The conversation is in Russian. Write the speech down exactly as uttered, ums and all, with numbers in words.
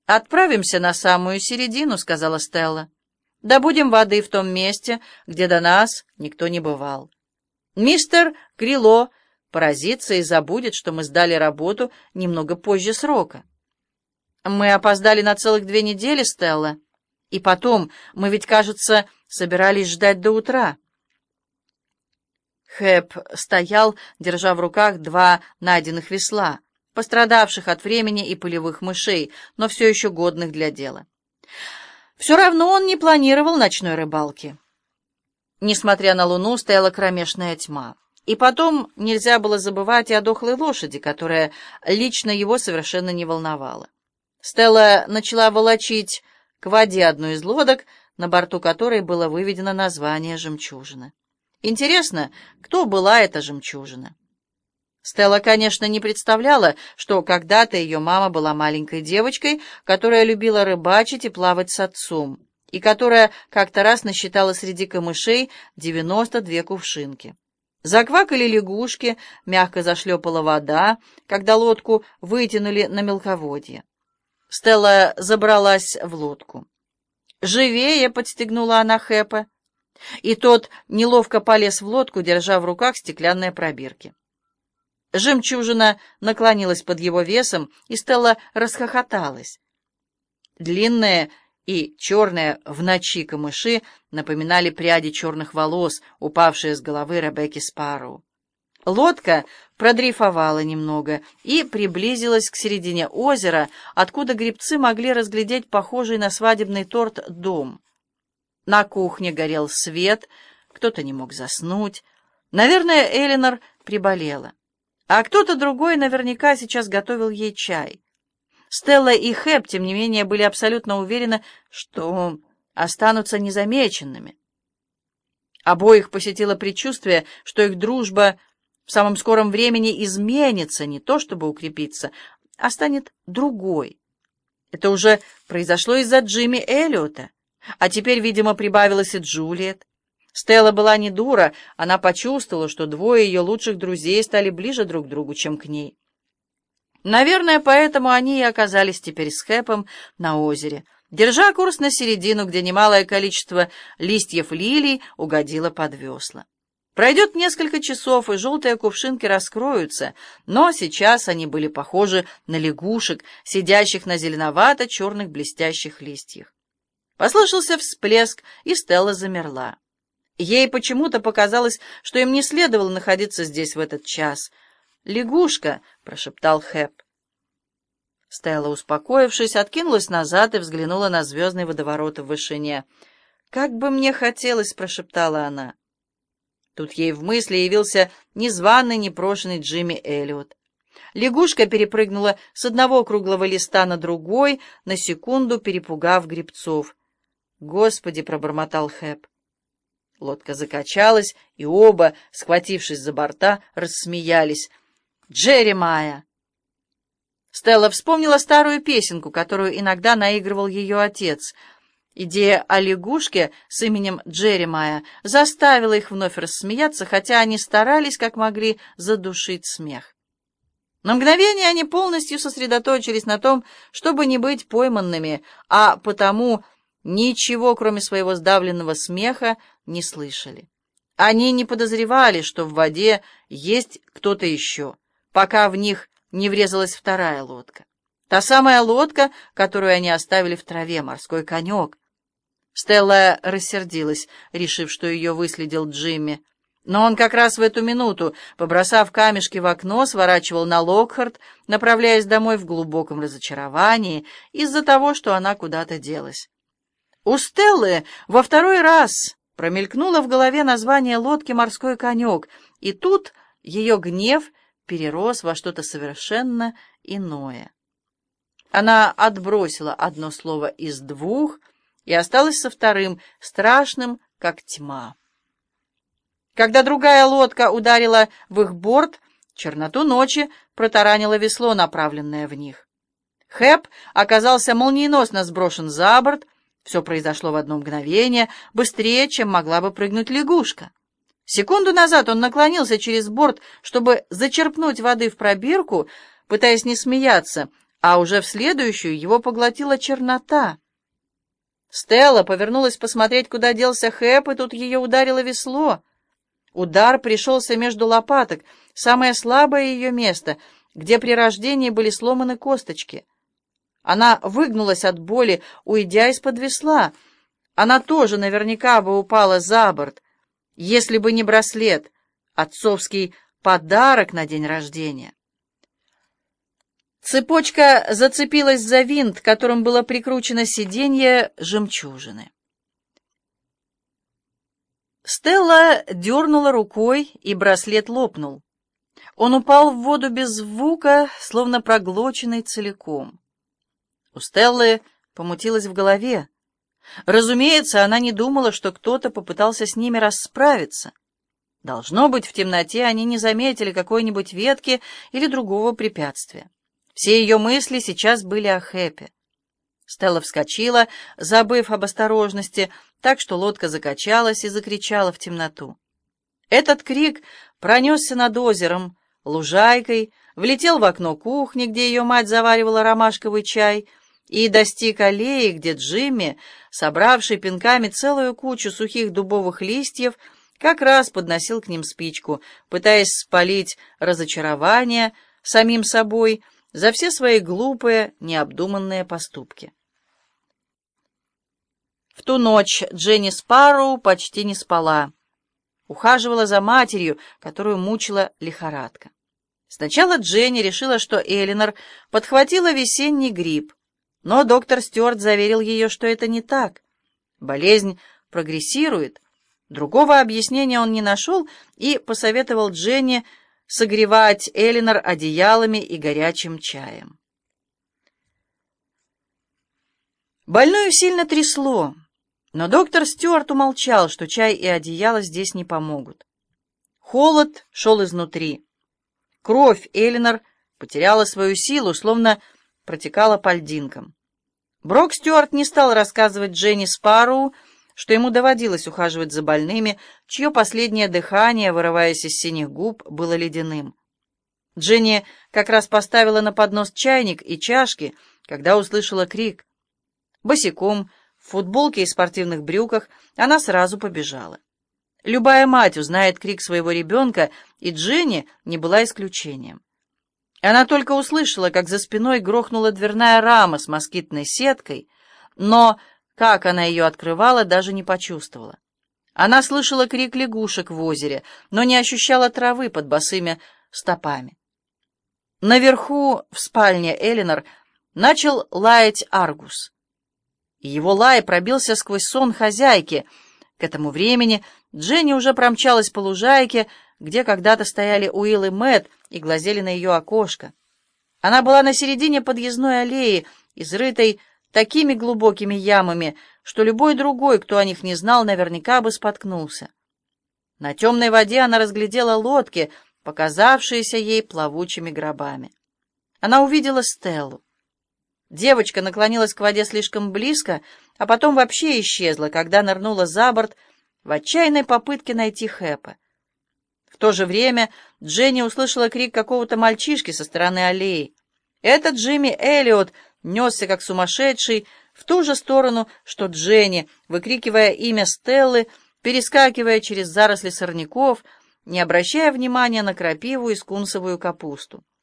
«Отправимся на самую середину», — сказала Стелла. «Добудем воды в том месте, где до нас никто не бывал. Мистер Крило поразится и забудет, что мы сдали работу немного позже срока. Мы опоздали на целых две недели, Стелла. И потом, мы ведь, кажется, собирались ждать до утра». Хэп стоял, держа в руках два найденных весла, пострадавших от времени и полевых мышей, но все еще годных для дела. Все равно он не планировал ночной рыбалки. Несмотря на луну, стояла кромешная тьма. И потом нельзя было забывать и о дохлой лошади, которая лично его совершенно не волновала. Стелла начала волочить к воде одну из лодок, на борту которой было выведено название «Жемчужина». Интересно, кто была эта жемчужина? Стелла, конечно, не представляла, что когда-то ее мама была маленькой девочкой, которая любила рыбачить и плавать с отцом, и которая как-то раз насчитала среди камышей девяносто две кувшинки. Заквакали лягушки, мягко зашлепала вода, когда лодку вытянули на мелководье. Стелла забралась в лодку. «Живее!» — подстегнула она Хэпа, и тот неловко полез в лодку, держа в руках стеклянные пробирки. Жемчужина наклонилась под его весом, и Стелла расхохоталась. Длинные и черные в ночи камыши напоминали пряди черных волос, упавшие с головы Ребекки Спарроу. Лодка продрейфовала немного и приблизилась к середине озера, откуда гребцы могли разглядеть похожий на свадебный торт дом. На кухне горел свет, кто-то не мог заснуть. Наверное, Элинор приболела. А кто-то другой наверняка сейчас готовил ей чай. Стелла и Хэп, тем не менее, были абсолютно уверены, что останутся незамеченными. Обоих посетило предчувствие, что их дружба в самом скором времени изменится, не то чтобы укрепиться, а станет другой. Это уже произошло из-за Джимми Эллиота, а теперь, видимо, прибавилась и Джулиет. Стелла была не дура, она почувствовала, что двое ее лучших друзей стали ближе друг к другу, чем к ней. Наверное, поэтому они и оказались теперь с Хэпом на озере, держа курс на середину, где немалое количество листьев лилий угодило под весла. Пройдет несколько часов, и желтые кувшинки раскроются, но сейчас они были похожи на лягушек, сидящих на зеленовато-черных блестящих листьях. Послышался всплеск, и Стелла замерла. Ей почему-то показалось, что им не следовало находиться здесь в этот час. «Лягушка!» — прошептал Хэп. Стелла, успокоившись, откинулась назад и взглянула на звездный водоворот в вышине. «Как бы мне хотелось!» — прошептала она. Тут ей в мысли явился незваный, непрошенный Джимми Эллиот. Лягушка перепрыгнула с одного круглого листа на другой, на секунду перепугав гребцов. «Господи!» — пробормотал Хэп. Лодка закачалась, и оба, схватившись за борта, рассмеялись. «Джеремайя!» Стелла вспомнила старую песенку, которую иногда наигрывал ее отец. Идея о лягушке с именем Джеремайя заставила их вновь рассмеяться, хотя они старались, как могли, задушить смех. На мгновение они полностью сосредоточились на том, чтобы не быть пойманными, а потому ничего, кроме своего сдавленного смеха, не слышали. Они не подозревали, что в воде есть кто-то еще, пока в них не врезалась вторая лодка. Та самая лодка, которую они оставили в траве, морской конек. Стелла рассердилась, решив, что ее выследил Джимми. Но он как раз в эту минуту, побросав камешки в окно, сворачивал на Локхарт, направляясь домой в глубоком разочаровании из-за того, что она куда-то делась. У Стеллы во второй раз промелькнуло в голове название лодки «Морской конек», и тут ее гнев перерос во что-то совершенно иное. Она отбросила одно слово из двух и осталась со вторым, страшным, как тьма. Когда другая лодка ударила в их борт, черноту ночи протаранило весло, направленное в них. Хэп оказался молниеносно сброшен за борт. Все произошло в одно мгновение, быстрее, чем могла бы прыгнуть лягушка. Секунду назад он наклонился через борт, чтобы зачерпнуть воды в пробирку, пытаясь не смеяться, а уже в следующую его поглотила чернота. Стелла повернулась посмотреть, куда делся Хэп, и тут ее ударило весло. Удар пришелся между лопаток, самое слабое ее место, где при рождении были сломаны косточки. Она выгнулась от боли, уйдя из-под весла. Она тоже наверняка бы упала за борт, если бы не браслет, отцовский подарок на день рождения. Цепочка зацепилась за винт, которым было прикручено сиденье жемчужины. Стелла дернула рукой, и браслет лопнул. Он упал в воду без звука, словно проглоченный целиком. У Стеллы помутилось в голове. Разумеется, она не думала, что кто-то попытался с ними расправиться. Должно быть, в темноте они не заметили какой-нибудь ветки или другого препятствия. Все ее мысли сейчас были о Хэпе. Стелла вскочила, забыв об осторожности, так что лодка закачалась и закричала в темноту. Этот крик пронесся над озером, лужайкой, влетел в окно кухни, где ее мать заваривала ромашковый чай, и достиг аллеи, где Джимми, собравший пинками целую кучу сухих дубовых листьев, как раз подносил к ним спичку, пытаясь спалить разочарование самим собой за все свои глупые, необдуманные поступки. В ту ночь Дженни Спарроу почти не спала. Ухаживала за матерью, которую мучила лихорадка. Сначала Дженни решила, что Элинор подхватила весенний грипп, но доктор Стюарт заверил ее, что это не так. Болезнь прогрессирует. Другого объяснения он не нашел и посоветовал Дженни согревать Элинор одеялами и горячим чаем. Больную сильно трясло, но доктор Стюарт умолчал, что чай и одеяло здесь не помогут. Холод шел изнутри. Кровь Элинор потеряла свою силу, словно протекала по льдинкам. Брок Стюарт не стал рассказывать Дженни Спарроу, что ему доводилось ухаживать за больными, чье последнее дыхание, вырываясь из синих губ, было ледяным. Дженни как раз поставила на поднос чайник и чашки, когда услышала крик. Босиком, в футболке и спортивных брюках, она сразу побежала. Любая мать узнает крик своего ребенка, и Дженни не была исключением. Она только услышала, как за спиной грохнула дверная рама с москитной сеткой, но как она ее открывала, даже не почувствовала. Она слышала крик лягушек в озере, но не ощущала травы под босыми стопами. Наверху, в спальне Элинор, начал лаять Аргус. И его лай пробился сквозь сон хозяйки. К этому времени Дженни уже промчалась по лужайке, где когда-то стояли Уилл и Мэтт и глазели на ее окошко. Она была на середине подъездной аллеи, изрытой такими глубокими ямами, что любой другой, кто о них не знал, наверняка бы споткнулся. На темной воде она разглядела лодки, показавшиеся ей плавучими гробами. Она увидела Стеллу. Девочка наклонилась к воде слишком близко, а потом вообще исчезла, когда нырнула за борт в отчаянной попытке найти Хэпа. В то же время Дженни услышала крик какого-то мальчишки со стороны аллеи. Этот Джимми Эллиот несся как сумасшедший в ту же сторону, что Дженни, выкрикивая имя Стеллы, перескакивая через заросли сорняков, не обращая внимания на крапиву и скунсовую капусту.